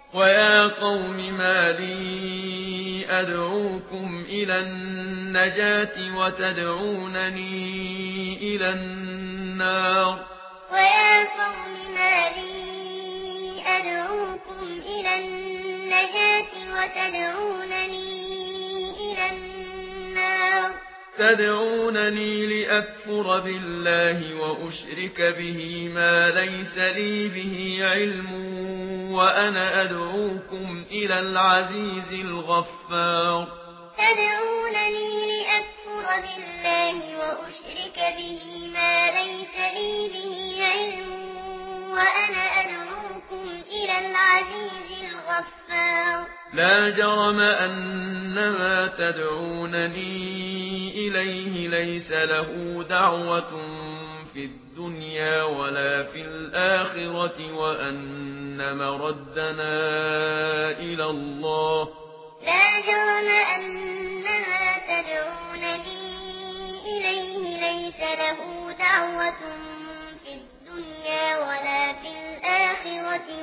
ويا قوم ما لي أدعوكم إلى النجاة وتدعونني إلى النار ويا قوم ما لي أدعوكم إلى النجاة وتدعونني إلى النار تدعونني لأكفر بالله وأشرك به ما ليس لي به علم وأنا أدعوكم إلى العزيز الغفار تدعونني لأكفر بالله وأشرك به ما ليس لي به علم وأنا أدعوكم إلى العزيز الغفار لا جرم أن ما تدعونني إليه ليس له دعوة في الدنيا ولا في الآخرة وأن مردنا إلى الله لا جرم أن ما تدعونني إليه ليس له دعوة في الدنيا ولا في الآخرة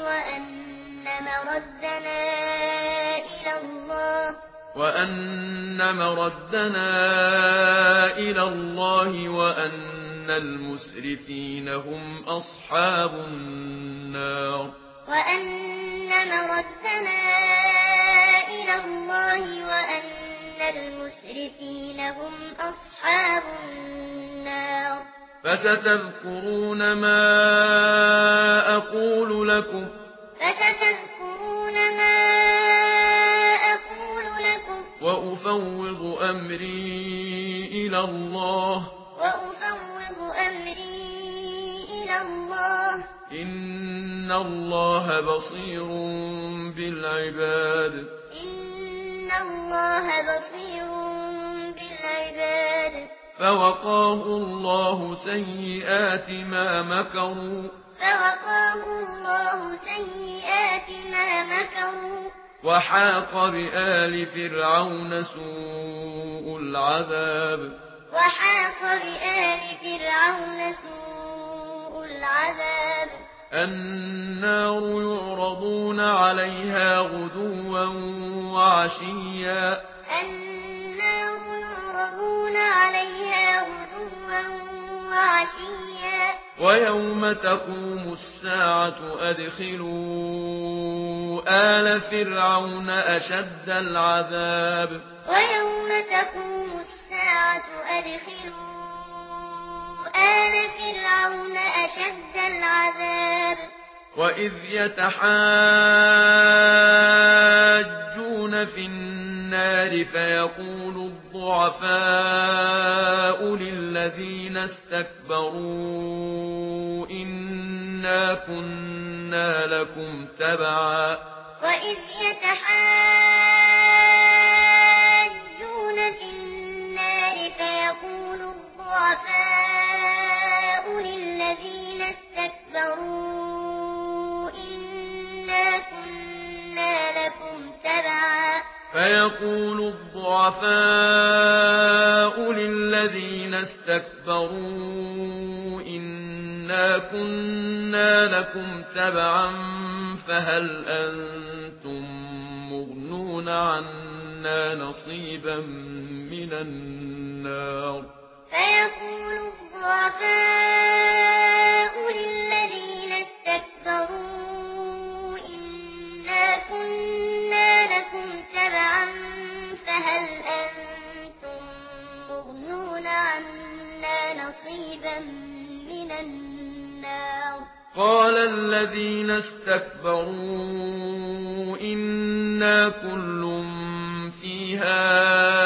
وأن مردنا إلى الله وأن المسرفين هم أصحاب النار وأن مردنا إلى الله وأن المسرفين هم أصحاب النار فستذكرون ما أقول لكم وأفوض أمري إلى الله إن الله بصير بالعباد فوقاه الله سيئات ما مكروا وحاق بآل فرعون سوء العذاب النار يعرضون عليها غدوا وعشيا ويوم تقوم الساعة أدخلوا آل فرعون أشد العذاب وإذ يتحاجون في النار فيقول الضعفاء للذين استكبروا إنا كنا لكم تبعا وإذ يتحاجون في النار فيقول الضعفاء للذين استكبروا إنا كنا لكم تبعا فهل أنتم مغنون عنا نصيبا من النار فيقول الضعفاء للذين استكبروا إنا كنا لكم تبعا فهل أنتم مغنون عنا نصيبا من النار قال الذين استكبروا إنا كل فيها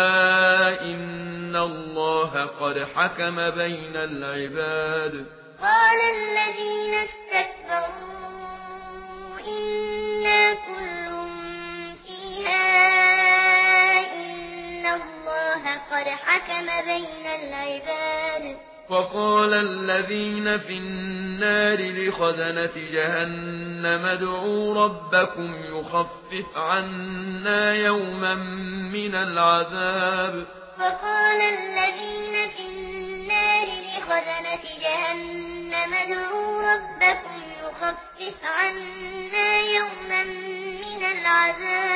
إن الله قد حكم بين العباد وقال الذين في النار لخزنة جهنم ادعوا ربكم يخفف عنا يوما من العذاب العذاب